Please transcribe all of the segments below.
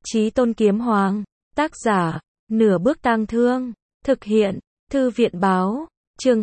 Chí Tôn Kiếm Hoàng, tác giả, Nửa Bước Tang Thương, thực hiện, Thư viện báo, chương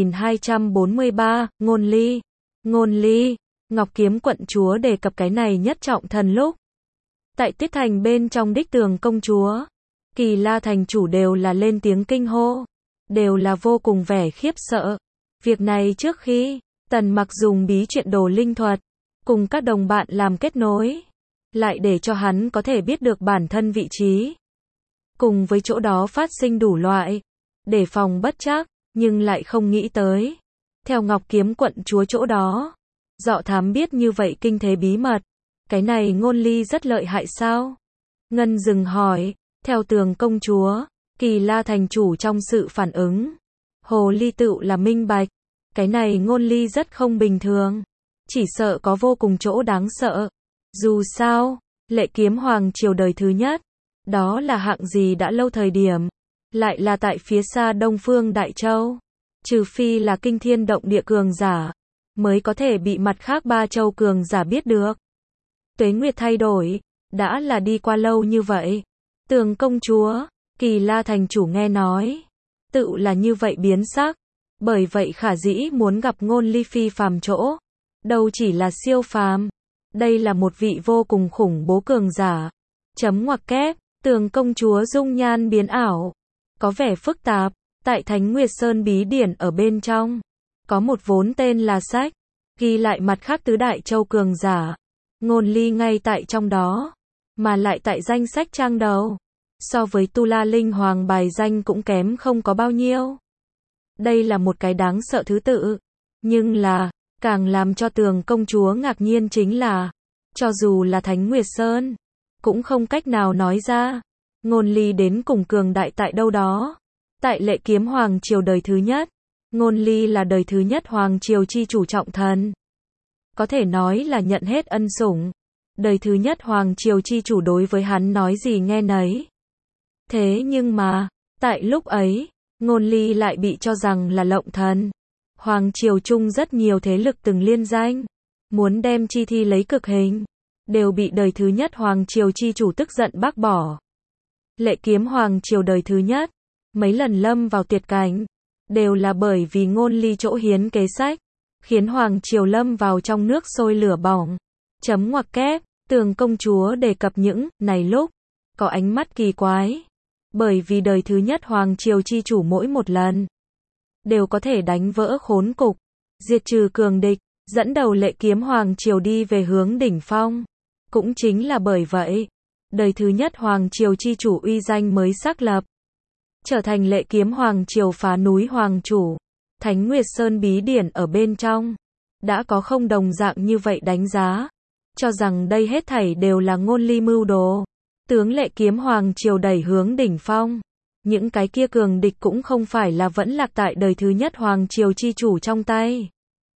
2243, Ngôn Ly. Ngôn Ly, Ngọc Kiếm quận chúa đề cập cái này nhất trọng thần lúc. Tại Tiết Thành bên trong đích tường công chúa, Kỳ La thành chủ đều là lên tiếng kinh hô, đều là vô cùng vẻ khiếp sợ. Việc này trước khi, Tần Mặc dùng bí truyện đồ linh thuật, cùng các đồng bạn làm kết nối, lại để cho hắn có thể biết được bản thân vị trí. Cùng với chỗ đó phát sinh đủ loại, để phòng bất trắc, nhưng lại không nghĩ tới. Theo Ngọc Kiếm quận chúa chỗ đó, dọ thám biết như vậy kinh thế bí mật. Cái này Ngôn Ly rất lợi hại sao? Ngân dừng hỏi, theo tường công chúa, Kỳ La thành chủ trong sự phản ứng. Hồ Ly tựu là minh bạch, cái này Ngôn Ly rất không bình thường. Chỉ sợ có vô cùng chỗ đáng sợ. Dù sao, Lệ Kiếm Hoàng triều đời thứ nhất, đó là hạng gì đã lâu thời điểm, lại là tại phía xa Đông Phương Đại Châu. Trừ phi là kinh thiên động địa cường giả, mới có thể bị mặt khác ba châu cường giả biết được. Tuế nguyệt thay đổi, đã là đi qua lâu như vậy. Tường công chúa, Kỳ La thành chủ nghe nói, tự là như vậy biến sắc. Bởi vậy khả dĩ muốn gặp Ngôn Ly phi phàm chỗ, đâu chỉ là siêu phàm, đây là một vị vô cùng khủng bố cường giả. Chấm ngoặc kép, tường công chúa dung nhan biến ảo, có vẻ phức tạp. Tại Thánh Nguyệt Sơn bí điển ở bên trong, có một vốn tên là sách, ghi lại mặt khác tứ đại châu cường giả. Ngôn Ly ngay tại trong đó, mà lại tại danh sách trang đầu. So với Tu La Linh Hoàng bài danh cũng kém không có bao nhiêu. Đây là một cái đáng sợ thứ tự. Nhưng là, càng làm cho tường công chúa ngạc nhiên chính là, cho dù là Thánh Nguyệt Sơn, cũng không cách nào nói ra, Ngôn Ly đến cùng cường đại tại đâu đó. Tại Lệ Kiếm Hoàng triều đời thứ nhất, Ngôn Ly là đời thứ nhất Hoàng triều chi chủ trọng thần. Có thể nói là nhận hết ân sủng. Đời thứ nhất Hoàng triều chi chủ đối với hắn nói gì nghe nấy. Thế nhưng mà, tại lúc ấy, Ngôn Ly lại bị cho rằng là lộng thần. Hoàng triều chung rất nhiều thế lực từng liên danh, muốn đem chi thi lấy cực hình, đều bị đời thứ nhất Hoàng triều chi chủ tức giận bác bỏ. Lệ Kiếm Hoàng triều đời thứ nhất, mấy lần lâm vào tuyệt cảnh, đều là bởi vì Ngôn Ly chỗ hiến kế sách, khiến Hoàng triều lâm vào trong nước sôi lửa bỏng. Chấm ngoặc kép, tường công chúa đề cập những này lúc, có ánh mắt kỳ quái. Bởi vì đời thứ nhất Hoàng triều chi chủ mỗi một lần, đều có thể đánh vỡ khốn cục, diệt trừ cường địch, dẫn đầu Lệ Kiếm Hoàng triều đi về hướng đỉnh phong. Cũng chính là bởi vậy, đời thứ nhất Hoàng triều chi chủ uy danh mới xác lập, trở thành Lệ Kiếm Hoàng triều phá núi hoàng chủ. Thánh Nguyệt Sơn bí điển ở bên trong, đã có không đồng dạng như vậy đánh giá, cho rằng đây hết thảy đều là Ngôn Ly mưu đồ, tướng Lệ Kiếm Hoàng triều đẩy hướng đỉnh phong. Những cái kia cường địch cũng không phải là vẫn lạc tại đời thứ nhất Hoàng triều chi chủ trong tay,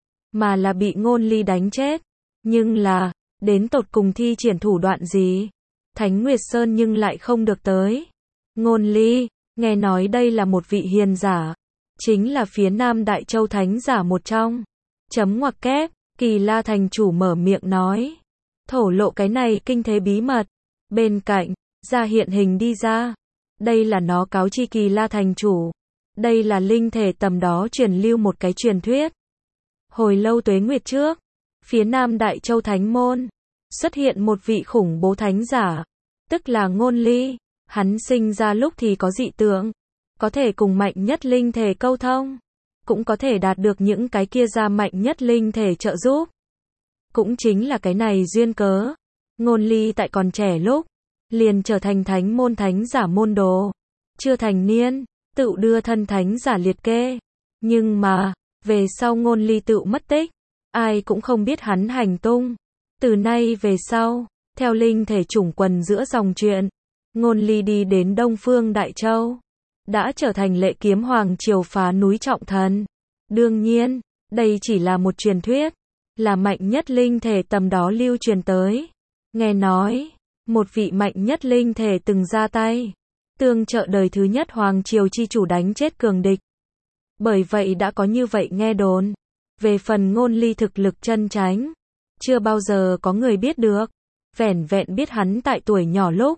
mà là bị Ngôn Ly đánh chết. Nhưng là, đến tột cùng thi triển thủ đoạn gì, Thánh Nguyệt Sơn nhưng lại không được tới. Ngôn Ly, nghe nói đây là một vị hiền giả, chính là phía Nam Đại Châu thánh giả một trong. Chấm ngoặc kép, Kỳ La thành chủ mở miệng nói, thổ lộ cái này kinh thế bí mật. Bên cạnh, ra hiện hình đi ra. Đây là nó cáo chi Kỳ La thành chủ. Đây là linh thể tầm đó truyền lưu một cái truyền thuyết. Hồi lâu tuế nguyệt trước, phía Nam Đại Châu thánh môn, xuất hiện một vị khủng bố thánh giả, tức là Ngôn Ly. Hắn sinh ra lúc thì có dị tượng, có thể cùng mạnh nhất linh thể câu thông, cũng có thể đạt được những cái kia ra mạnh nhất linh thể trợ giúp. Cũng chính là cái này duyên cớ, Ngôn Ly tại còn trẻ lúc, liền trở thành thánh môn thánh giả môn đồ. Chưa thành niên, tự đưa thân thánh giả liệt kê. Nhưng mà, về sau Ngôn Ly tự mất tích, ai cũng không biết hắn hành tung. Từ nay về sau, theo linh thể chủng quần giữa dòng chuyện, Ngôn Ly đi đến Đông Phương Đại Châu, đã trở thành Lệ Kiếm Hoàng triều phá núi trọng thần. Đương nhiên, đây chỉ là một truyền thuyết, là mạnh nhất linh thể tầm đó lưu truyền tới. Nghe nói, một vị mạnh nhất linh thể từng ra tay, tương trợ đời thứ nhất Hoàng triều chi chủ đánh chết cường địch. Bởi vậy đã có như vậy nghe đồn. Về phần Ngôn Ly thực lực chân chánh, chưa bao giờ có người biết được. Vẻn vẹn biết hắn tại tuổi nhỏ lúc,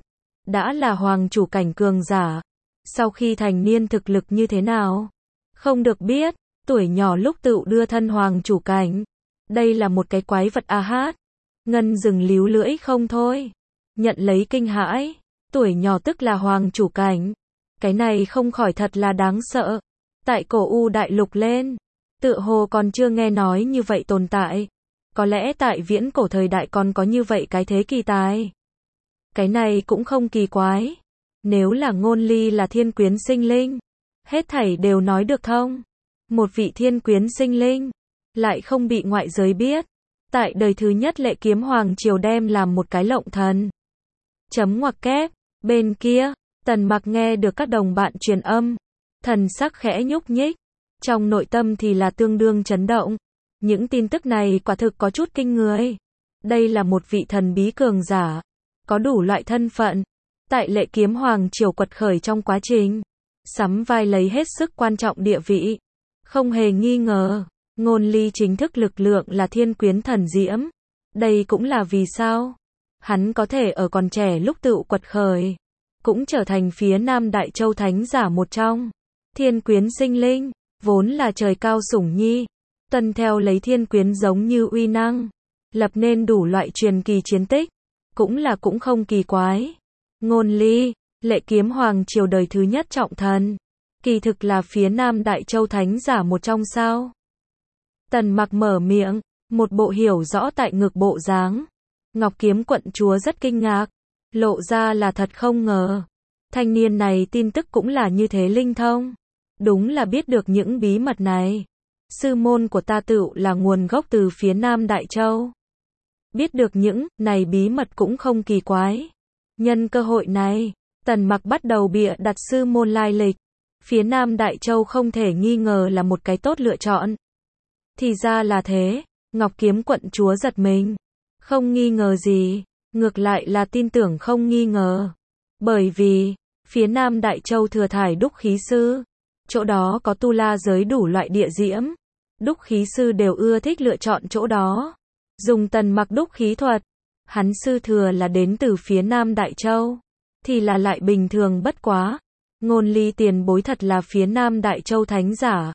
đã là hoàng chủ cảnh cường giả. Sau khi thành niên thực lực như thế nào? Không được biết, tuổi nhỏ lúc tựu đưa thân hoàng chủ cảnh. Đây là một cái quái vật a hát. Ngân dừng líu lưỡi không thôi. Nhận lấy kinh hãi, tuổi nhỏ tức là hoàng chủ cảnh. Cái này không khỏi thật là đáng sợ. Tại cổ U đại lục lên, tựa hồ còn chưa nghe nói như vậy tồn tại. Có lẽ tại viễn cổ thời đại còn có như vậy cái thế kỳ tài. Cái này cũng không kỳ quái. Nếu là Ngôn Ly là thiên quyến sinh linh, hết thảy đều nói được thông. Một vị thiên quyến sinh linh, lại không bị ngoại giới biết. Tại đời thứ nhất Lệ Kiếm Hoàng Triều đem làm một cái lộng thần. Chấm ngoặc kép, bên kia, Tần Mặc nghe được các đồng bạn truyền âm, thần sắc khẽ nhúc nhích, trong nội tâm thì là tương đương chấn động. Những tin tức này quả thực có chút kinh người. Đây là một vị thần bí cường giả, có đủ loại thân phận, tại Lệ Kiếm Hoàng Triều quật khởi trong quá trình, sắm vai lấy hết sức quan trọng địa vị. Không hề nghi ngờ, Ngôn Ly chính thức lực lượng là thiên quyến thần diễm. Đây cũng là vì sao hắn có thể ở còn trẻ lúc tựu quật khởi, cũng trở thành phía Nam Đại Châu thánh giả một trong. Thiên quyến sinh linh, vốn là trời cao sủng nhi, tuân theo lấy thiên quyến giống như uy năng, lập nên đủ loại truyền kỳ chiến tích, cũng không kỳ quái. Ngôn Ly, Lệ Kiếm Hoàng Triều đời thứ nhất trọng thần, kỳ thực là phía Nam Đại Châu thánh giả một trong sao? Tần Mặc mở miệng, một bộ hiểu rõ tại ngực bộ dáng. Ngọc Kiếm quận chúa rất kinh ngạc, lộ ra là thật không ngờ. Thanh niên này tin tức cũng là như thế linh thông. Đúng là biết được những bí mật này. Sư môn của ta tựu là nguồn gốc từ phía Nam Đại Châu. Biết được những này bí mật cũng không kỳ quái. Nhân cơ hội này, Tần Mặc bắt đầu bịa đặt sư môn lai lịch. Phía Nam Đại Châu không thể nghi ngờ là một cái tốt lựa chọn. Thì ra là thế, Ngọc Kiếm quận chúa giật mình. Không nghi ngờ gì, ngược lại là tin tưởng không nghi ngờ. Bởi vì, phía Nam Đại Châu thừa thải đúc khí sư. Chỗ đó có tu la giới đủ loại địa diễm. Đúc khí sư đều ưa thích lựa chọn chỗ đó. Dùng Tần Mặc đúc khí thuật. Hắn sư thừa là đến từ phía Nam Đại Châu. Thì là lại bình thường bất quá. Ngôn Ly tiền bối thật là phía Nam Đại Châu thánh giả.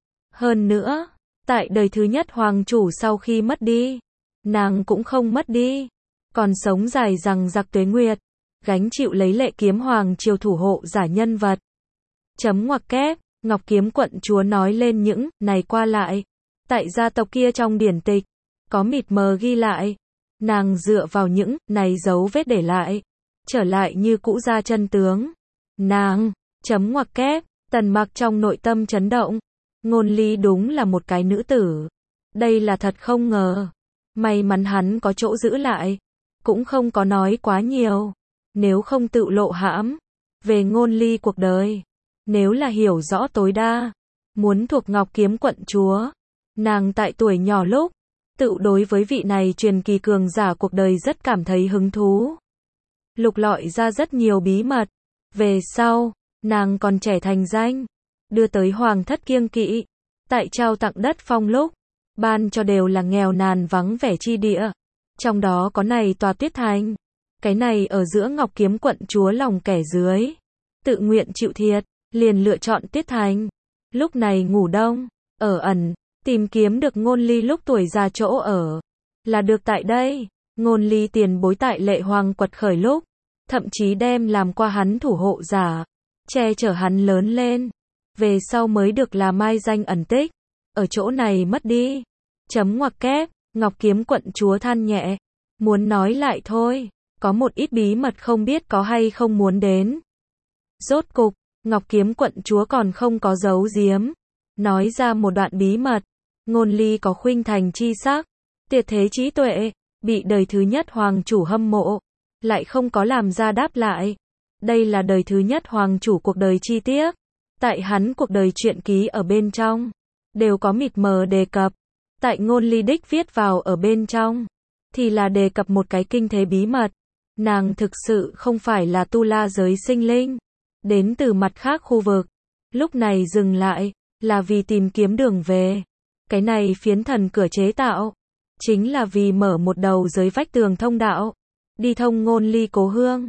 Hơn nữa, tại đời thứ nhất hoàng chủ sau khi mất đi, nàng cũng không mất đi, còn sống dài rằng giặc tuế nguyệt, gánh chịu lấy Lệ Kiếm Hoàng Triều thủ hộ giả nhân vật. Chấm ngoặc kép, Ngọc Kiếm quận chúa nói lên những này qua lại. Tại gia tộc kia trong điển tịch, có mịt mờ ghi lại. Nàng dựa vào những này dấu vết để lại, trở lại như cũ ra chân tướng. Nàng, chấm ngoặc kép, Tần Mặc trong nội tâm chấn động. Ngôn Ly đúng là một cái nữ tử. Đây là thật không ngờ. May mắn hắn có chỗ giữ lại. Cũng không có nói quá nhiều. Nếu không tự lộ hãm. Về Ngôn Ly cuộc đời. Nếu là hiểu rõ tối đa. Muốn thuộc Ngọc Kiếm quận chúa. Nàng tại tuổi nhỏ lúc. Tự đối với vị này truyền kỳ cường giả cuộc đời rất cảm thấy hứng thú. Lục lọi ra rất nhiều bí mật. Về sau, nàng còn trẻ thành danh. Đưa tới hoàng thất kiêng kỵ. Tại trao tặng đất phong lúc. Ban cho đều là nghèo nàn vắng vẻ chi địa. Trong đó có này tòa Tuyết Thành. Cái này ở giữa Ngọc Kiếm quận chúa lòng kẻ dưới. Tự nguyện chịu thiệt, liền lựa chọn Tuyết Thành. Lúc này ngủ đông, ở ẩn, tìm kiếm được Ngôn Ly lúc tuổi già chỗ ở. Là được tại đây, Ngôn Ly tiền bối tại Lệ Hoàng quật khởi lúc. Thậm chí đem làm qua hắn thủ hộ giả. Che chở hắn lớn lên. Về sau mới được là mai danh ẩn tích. Ở chỗ này mất đi. Chấm ngoặc kép, Ngọc Kiếm quận chúa than nhẹ. Muốn nói lại thôi. Có một ít bí mật không biết có hay không muốn đến. Rốt cục, Ngọc Kiếm quận chúa còn không có giấu giếm. Nói ra một đoạn bí mật. Ngôn Ly có khuynh thành chi sắc. Tuyệt thế trí tuệ. Bị đời thứ nhất hoàng chủ hâm mộ. Lại không có làm ra đáp lại. Đây là đời thứ nhất hoàng chủ cuộc đời chi tiết. Tại hắn cuộc đời truyện ký ở bên trong. Đều có mịt mờ đề cập. Tại Ngôn Ly đích viết vào ở bên trong. Thì là đề cập một cái kinh thế bí mật. Nàng thực sự không phải là tu la giới sinh linh. Đến từ mặt khác khu vực. Lúc này dừng lại. Là vì tìm kiếm đường về. Cái này phiến thần cửa chế tạo. Chính là vì mở một đầu giới vách tường thông đạo. Đi thông Ngôn Ly cố hương.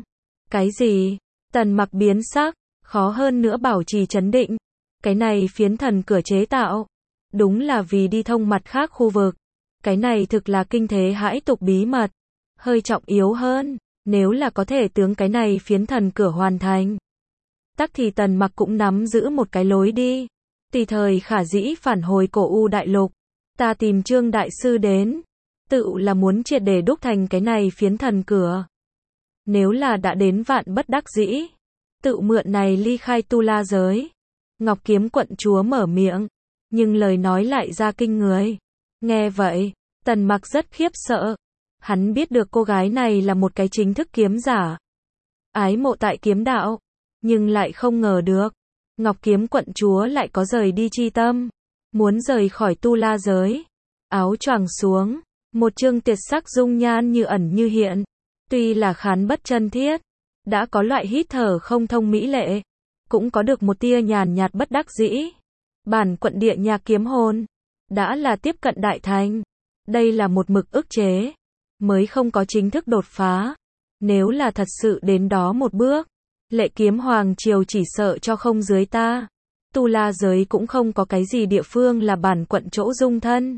Cái gì? Tần Mặc biến sắc, khó hơn nữa bảo trì trấn định. Cái này phiến thần cửa chế tạo, đúng là vì đi thông mặt khác khu vực. Cái này thực là kinh thế hãi tục bí mật, hơi trọng yếu hơn, nếu là có thể tướng cái này phiến thần cửa hoàn thành. Tắc thì Tần Mặc cũng nắm giữ một cái lối đi, tùy thời khả dĩ phản hồi cổ U đại lục. Ta tìm Trương đại sư đến, tự là muốn triệt để đúc thành cái này phiến thần cửa. Nếu là đã đến vạn bất đắc dĩ, tự mượn này ly khai tu la giới. Ngọc Kiếm quận chúa mở miệng, nhưng lời nói lại ra kinh người. Nghe vậy, Tần Mặc rất khiếp sợ. Hắn biết được cô gái này là một cái chính thức kiếm giả, ái mộ tại kiếm đạo, nhưng lại không ngờ được, Ngọc Kiếm quận chúa lại có rời đi chi tâm, muốn rời khỏi tu la giới. Áo choàng xuống, một trương tuyệt sắc dung nhan như ẩn như hiện, tuy là khán bất chân thiết, đã có loại hít thở không thông mỹ lệ, cũng có được một tia nhàn nhạt bất đắc dĩ. Bản quận địa nhạc kiếm hồn, đã là tiếp cận đại thành, đây là một mực ức chế, mới không có chính thức đột phá. Nếu là thật sự đến đó một bước, Lệ Kiếm Hoàng triều chỉ sợ cho không dưới ta. Tu la giới cũng không có cái gì địa phương là bản quận chỗ dung thân.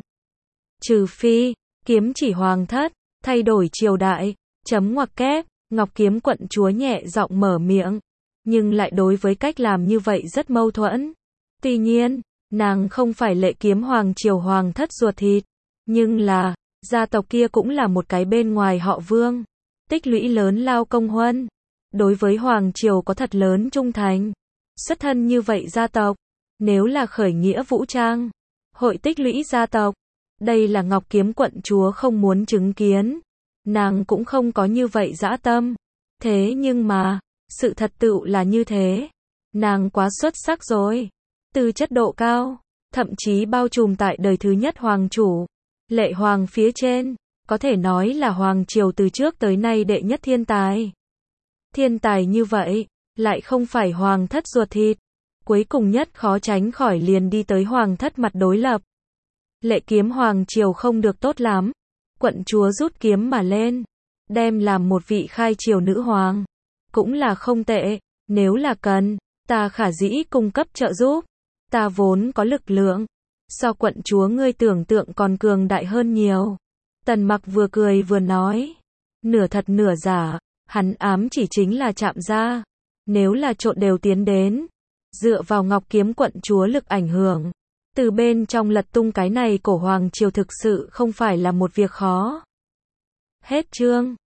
Trừ phi, kiếm chỉ hoàng thất, thay đổi triều đại, chấm ngoặc kép, Ngọc Kiếm quận chúa nhẹ giọng mở miệng, nhưng lại đối với cách làm như vậy rất mâu thuẫn. Tuy nhiên, nàng không phải Lệ Kiếm Hoàng triều hoàng thất ruột thịt, nhưng là, gia tộc kia cũng là một cái bên ngoài họ Vương, tích lũy lớn lao công huân, đối với hoàng triều có thật lớn trung thành. Xuất thân như vậy gia tộc, nếu là khởi nghĩa vũ trang, hội tích lũy gia tộc, đây là Ngọc Kiếm quận chúa không muốn chứng kiến. Nàng cũng không có như vậy dã tâm. Thế nhưng mà, sự thật tựu là như thế. Nàng quá xuất sắc rồi. Từ chất độ cao, thậm chí bao trùm tại đời thứ nhất hoàng chủ, Lệ Hoàng phía trên, có thể nói là hoàng triều từ trước tới nay đệ nhất thiên tài. Thiên tài như vậy, lại không phải hoàng thất ruột thịt. Cuối cùng nhất khó tránh khỏi liền đi tới hoàng thất mặt đối lập. Lệ Kiếm Hoàng triều không được tốt lắm. Quận chúa rút kiếm mà lên, đem làm một vị khai triều nữ hoàng, cũng là không tệ. Nếu là cần, ta khả dĩ cung cấp trợ giúp. Ta vốn có lực lượng, so quận chúa ngươi tưởng tượng còn cường đại hơn nhiều. Tần Mặc vừa cười vừa nói, nửa thật nửa giả, hắn ám chỉ chính là Trạm gia. Nếu là trộn đều tiến đến, dựa vào Ngọc Kiếm quận chúa lực ảnh hưởng, từ bên trong lật tung cái này cổ hoàng triều thực sự không phải là một việc khó. Hết chương.